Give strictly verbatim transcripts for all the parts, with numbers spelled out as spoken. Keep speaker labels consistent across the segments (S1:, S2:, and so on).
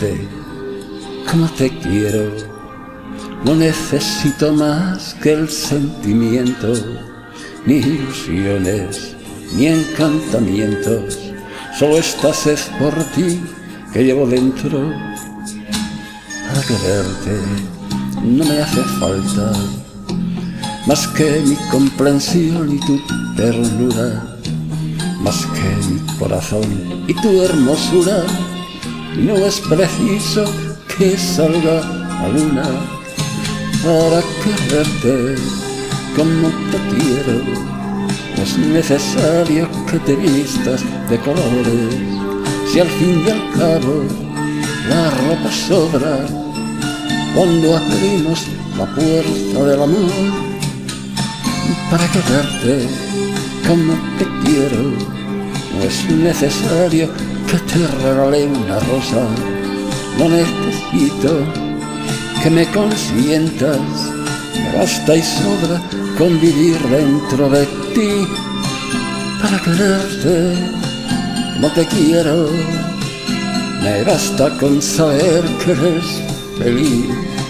S1: quererte como te quiero. No necesito más que el sentimiento, ni ilusiones, ni encantamientos. Solo esta sed por ti que llevo dentro. Para quererte no me hace falta más que mi comprensión y tu ternura, más que mi corazón y tu hermosura. Y no es preciso que salga la luna para quererte como te quiero. No es necesario que te vistas de colores, si al fin y al cabo la ropa sobra cuando abrimos la puerta del amor. Para quererte como te quiero, no es necesario que te regale una rosa. No necesito que me consientas, me basta y sobra con vivir dentro de ti. Para quererte como te quiero, me basta con saber que eres feliz.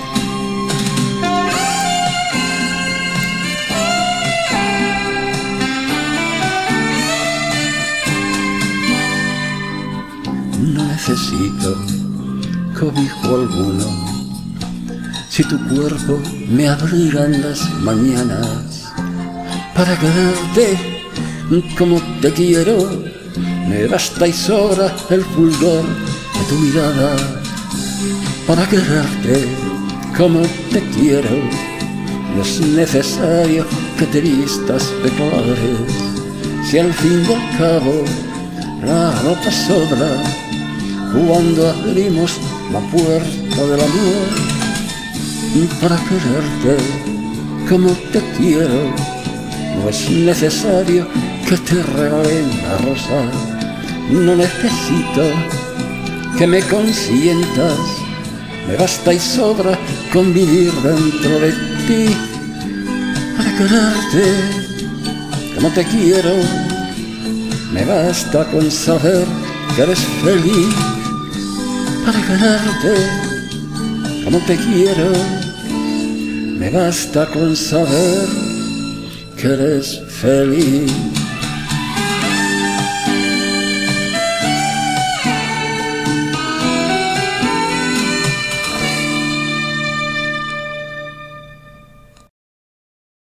S1: No necesito cobijo alguno, si tu cuerpo me abriga en las mañanas. Para quererte como te quiero, me basta y sobra el fulgor de tu mirada. Para quererte como te quiero, no es necesario que te vistas de colores, si al fin y al cabo la ropa sobra cuando abrimos la puerta del amor. Para quererte como te quiero, no es necesario que te regale una rosa. No necesito que me consientas, me basta y sobra con vivir dentro de ti. Para quererte como te quiero, me basta con saber que eres feliz. Para quererte como te quiero, me basta con saber que eres feliz.